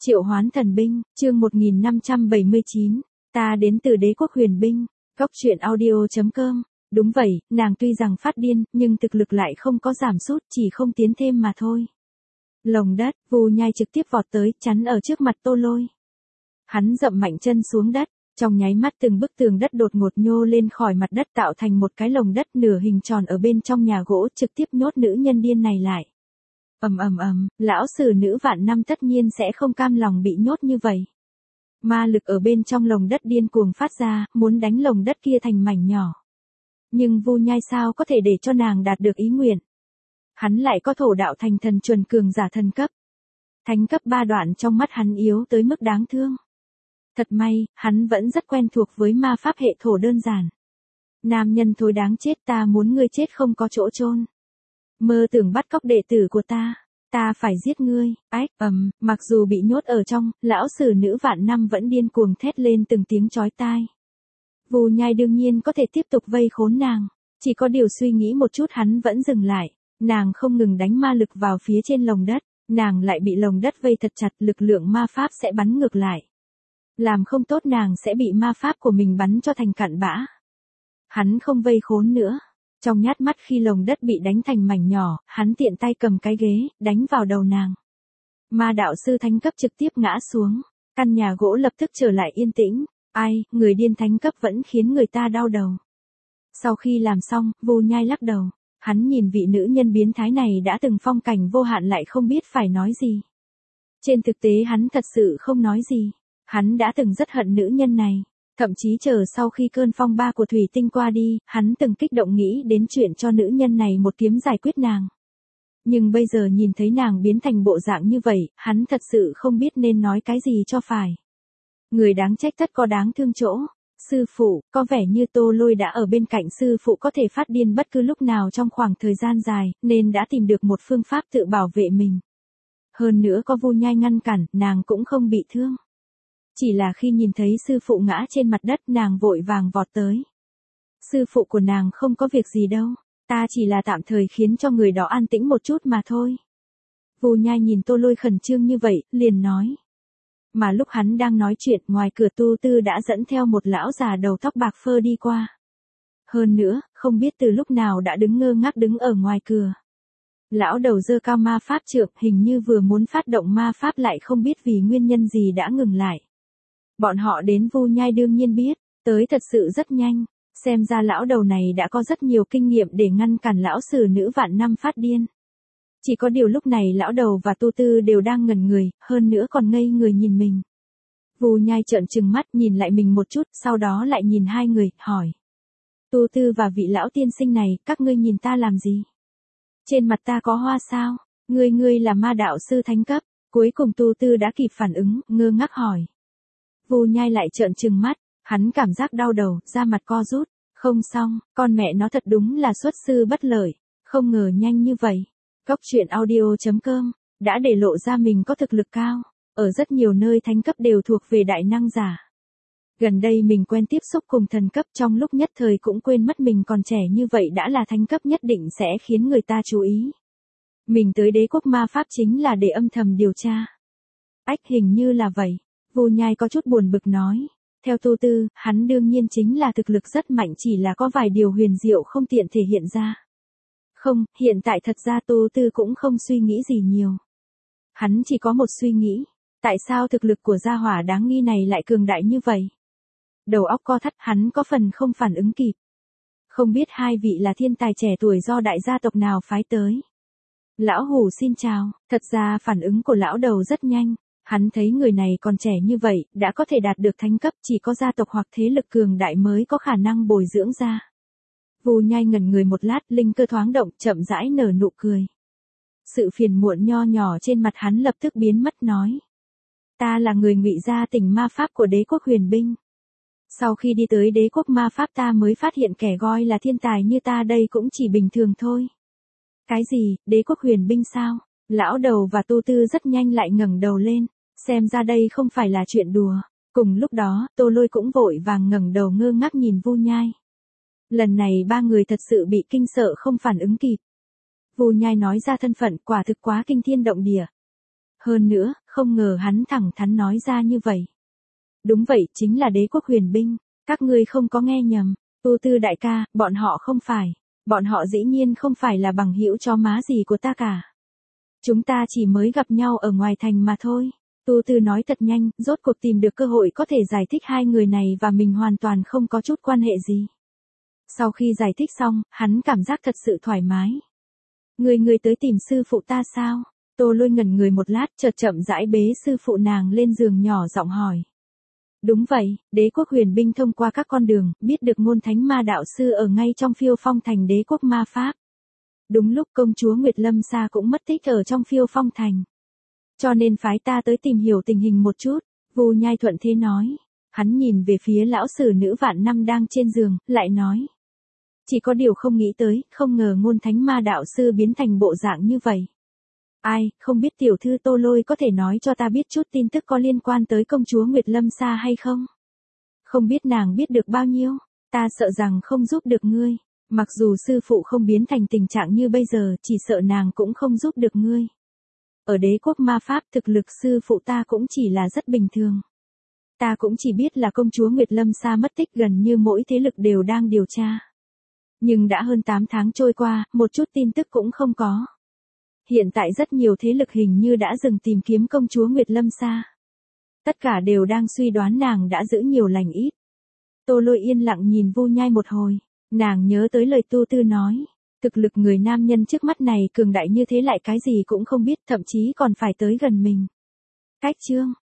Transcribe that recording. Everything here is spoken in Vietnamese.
Triệu Hoán Thần Binh, chương 1579, ta đến từ đế quốc huyền binh, góc truyện audio.com. Đúng vậy, nàng tuy rằng phát điên, nhưng thực lực lại không có giảm sút, chỉ không tiến thêm mà thôi. Lồng đất, Vu Nhai trực tiếp vọt tới, chắn ở trước mặt Tô Lôi. Hắn dậm mạnh chân xuống đất, trong nháy mắt từng bức tường đất đột ngột nhô lên khỏi mặt đất tạo thành một cái lồng đất nửa hình tròn ở bên trong nhà gỗ, trực tiếp nhốt nữ nhân điên này lại. Lão sử nữ vạn năm tất nhiên sẽ không cam lòng bị nhốt như vậy. Ma lực ở bên trong lồng đất điên cuồng phát ra, muốn đánh lồng đất kia thành mảnh nhỏ. Nhưng Vu Nhai sao có thể để cho nàng đạt được ý nguyện. Hắn lại có thổ đạo thành thần chuẩn cường giả thần cấp. Thánh cấp 3 đoạn trong mắt hắn yếu tới mức đáng thương. Thật may, hắn vẫn rất quen thuộc với ma pháp hệ thổ đơn giản. Nam nhân thối đáng chết, ta muốn ngươi chết không có chỗ chôn. Mơ tưởng bắt cóc đệ tử của ta phải giết ngươi. Mặc dù bị nhốt ở trong, lão sử nữ vạn năm vẫn điên cuồng thét lên từng tiếng chói tai. Vu Nhai đương nhiên có thể tiếp tục vây khốn nàng, chỉ có điều suy nghĩ một chút hắn vẫn dừng lại. Nàng không ngừng đánh ma lực vào phía trên lồng đất, nàng lại bị lồng đất vây thật chặt, lực lượng ma pháp sẽ bắn ngược lại. Làm không tốt nàng sẽ bị ma pháp của mình bắn cho thành cặn bã. Hắn không vây khốn nữa. Trong nhát mắt khi lồng đất bị đánh thành mảnh nhỏ, hắn tiện tay cầm cái ghế, đánh vào đầu nàng. Ma đạo sư thánh cấp trực tiếp ngã xuống. Căn nhà gỗ lập tức trở lại yên tĩnh. Người điên thánh cấp vẫn khiến người ta đau đầu. Sau khi làm xong, Vu Nhai lắc đầu. Hắn nhìn vị nữ nhân biến thái này đã từng phong cảnh vô hạn lại không biết phải nói gì. Trên thực tế hắn thật sự không nói gì. Hắn đã từng rất hận nữ nhân này. Thậm chí chờ sau khi cơn phong ba của thủy tinh qua đi, hắn từng kích động nghĩ đến chuyện cho nữ nhân này một kiếm giải quyết nàng. Nhưng bây giờ nhìn thấy nàng biến thành bộ dạng như vậy, hắn thật sự không biết nên nói cái gì cho phải. Người đáng trách tất có đáng thương chỗ. Sư phụ, có vẻ như Tô Lôi đã ở bên cạnh sư phụ có thể phát điên bất cứ lúc nào trong khoảng thời gian dài, nên đã tìm được một phương pháp tự bảo vệ mình. Hơn nữa có Vu Nhai ngăn cản, nàng cũng không bị thương. Chỉ là khi nhìn thấy sư phụ ngã trên mặt đất nàng vội vàng vọt tới. Sư phụ của nàng không có việc gì đâu, ta chỉ là tạm thời khiến cho người đó an tĩnh một chút mà thôi. Vu Nhai nhìn Tô Lôi khẩn trương như vậy, liền nói. Mà lúc hắn đang nói chuyện ngoài cửa Tu Tư đã dẫn theo một lão già đầu tóc bạc phơ đi qua. Hơn nữa, không biết từ lúc nào đã đứng ngơ ngác đứng ở ngoài cửa. Lão đầu giơ cao ma pháp trượng hình như vừa muốn phát động ma pháp lại không biết vì nguyên nhân gì đã ngừng lại. Bọn họ đến Vu Nhai đương nhiên biết, tới thật sự rất nhanh, xem ra lão đầu này đã có rất nhiều kinh nghiệm để ngăn cản lão sử nữ vạn năm phát điên. Chỉ có điều lúc này lão đầu và Tu Tư đều đang ngẩn người, hơn nữa còn ngây người nhìn mình. Vu Nhai trợn trừng mắt nhìn lại mình một chút, sau đó lại nhìn hai người, hỏi. Tu Tư và vị lão tiên sinh này, các ngươi nhìn ta làm gì? Trên mặt ta có hoa sao? Ngươi là ma đạo sư thánh cấp. Cuối cùng Tu Tư đã kịp phản ứng, ngơ ngác hỏi. Vu Nhai lại trợn trừng mắt, hắn cảm giác đau đầu, da mặt co rút. Không xong, con mẹ nó thật đúng là xuất sư bất lợi, không ngờ nhanh như vậy. Góc truyện audio.com, đã để lộ ra mình có thực lực cao, ở rất nhiều nơi thánh cấp đều thuộc về đại năng giả. Gần đây mình quen tiếp xúc cùng thần cấp trong lúc nhất thời cũng quên mất mình còn trẻ như vậy đã là thánh cấp nhất định sẽ khiến người ta chú ý. Mình tới đế quốc ma pháp chính là để âm thầm điều tra. Hình như là vậy. Vu Nhai có chút buồn bực nói. Theo Tu Tư, hắn đương nhiên chính là thực lực rất mạnh chỉ là có vài điều huyền diệu không tiện thể hiện ra. Không, hiện tại thật ra Tu Tư cũng không suy nghĩ gì nhiều. Hắn chỉ có một suy nghĩ. Tại sao thực lực của gia hỏa đáng nghi này lại cường đại như vậy? Đầu óc co thắt hắn có phần không phản ứng kịp. Không biết hai vị là thiên tài trẻ tuổi do đại gia tộc nào phái tới. Lão Hủ xin chào, thật ra phản ứng của lão đầu rất nhanh. Hắn thấy người này còn trẻ như vậy, đã có thể đạt được thánh cấp chỉ có gia tộc hoặc thế lực cường đại mới có khả năng bồi dưỡng ra. Vu Nhai ngẩn người một lát, linh cơ thoáng động, chậm rãi nở nụ cười. Sự phiền muộn nho nhỏ trên mặt hắn lập tức biến mất nói. Ta là người ngụy gia tỉnh ma pháp của đế quốc huyền binh. Sau khi đi tới đế quốc ma pháp ta mới phát hiện kẻ gọi là thiên tài như ta đây cũng chỉ bình thường thôi. Cái gì, đế quốc huyền binh sao? Lão đầu và Tu Tư rất nhanh lại ngẩng đầu lên, xem ra đây không phải là chuyện đùa. Cùng lúc đó, Tô Lôi cũng vội vàng ngẩng đầu ngơ ngác nhìn Vu Nhai. Lần này ba người thật sự bị kinh sợ không phản ứng kịp. Vu Nhai nói ra thân phận quả thực quá kinh thiên động địa. Hơn nữa, không ngờ hắn thẳng thắn nói ra như vậy. Đúng vậy, chính là đế quốc huyền binh, các ngươi không có nghe nhầm, Tu Tư đại ca, bọn họ dĩ nhiên không phải là bằng hữu chó má gì của ta cả. Chúng ta chỉ mới gặp nhau ở ngoài thành mà thôi. Tu Tư nói thật nhanh, rốt cuộc tìm được cơ hội có thể giải thích hai người này và mình hoàn toàn không có chút quan hệ gì. Sau khi giải thích xong, hắn cảm giác thật sự thoải mái. Người tới tìm sư phụ ta sao? Tô Lôi ngẩn người một lát, chợt chậm rãi bế sư phụ nàng lên giường nhỏ giọng hỏi. Đúng vậy, đế quốc huyền binh thông qua các con đường, biết được Ngôn Thánh Ma đạo sư ở ngay trong Phiêu Phong thành đế quốc ma pháp. Đúng lúc công chúa Nguyệt Lâm Sa cũng mất tích ở trong Phiêu Phong thành. Cho nên phái ta tới tìm hiểu tình hình một chút, Vu Nhai thuận thế nói. Hắn nhìn về phía lão sử nữ vạn năm đang trên giường, lại nói. Chỉ có điều không nghĩ tới, không ngờ Ngôn Thánh Ma đạo sư biến thành bộ dạng như vậy. Ai, không biết tiểu thư Tô Lôi có thể nói cho ta biết chút tin tức có liên quan tới công chúa Nguyệt Lâm Sa hay không? Không biết nàng biết được bao nhiêu, ta sợ rằng không giúp được ngươi. Mặc dù sư phụ không biến thành tình trạng như bây giờ, chỉ sợ nàng cũng không giúp được ngươi. Ở đế quốc ma pháp thực lực sư phụ ta cũng chỉ là rất bình thường. Ta cũng chỉ biết là công chúa Nguyệt Lâm Sa mất tích, gần như mỗi thế lực đều đang điều tra. Nhưng đã hơn 8 tháng trôi qua, một chút tin tức cũng không có. Hiện tại rất nhiều thế lực hình như đã dừng tìm kiếm công chúa Nguyệt Lâm Sa. Tất cả đều đang suy đoán nàng đã giữ nhiều lành ít. Tô Lôi yên lặng nhìn Vu Nhai một hồi, nàng nhớ tới lời Tu Tư nói. Thực lực người nam nhân trước mắt này cường đại như thế lại cái gì cũng không biết, thậm chí còn phải tới gần mình. Cách chương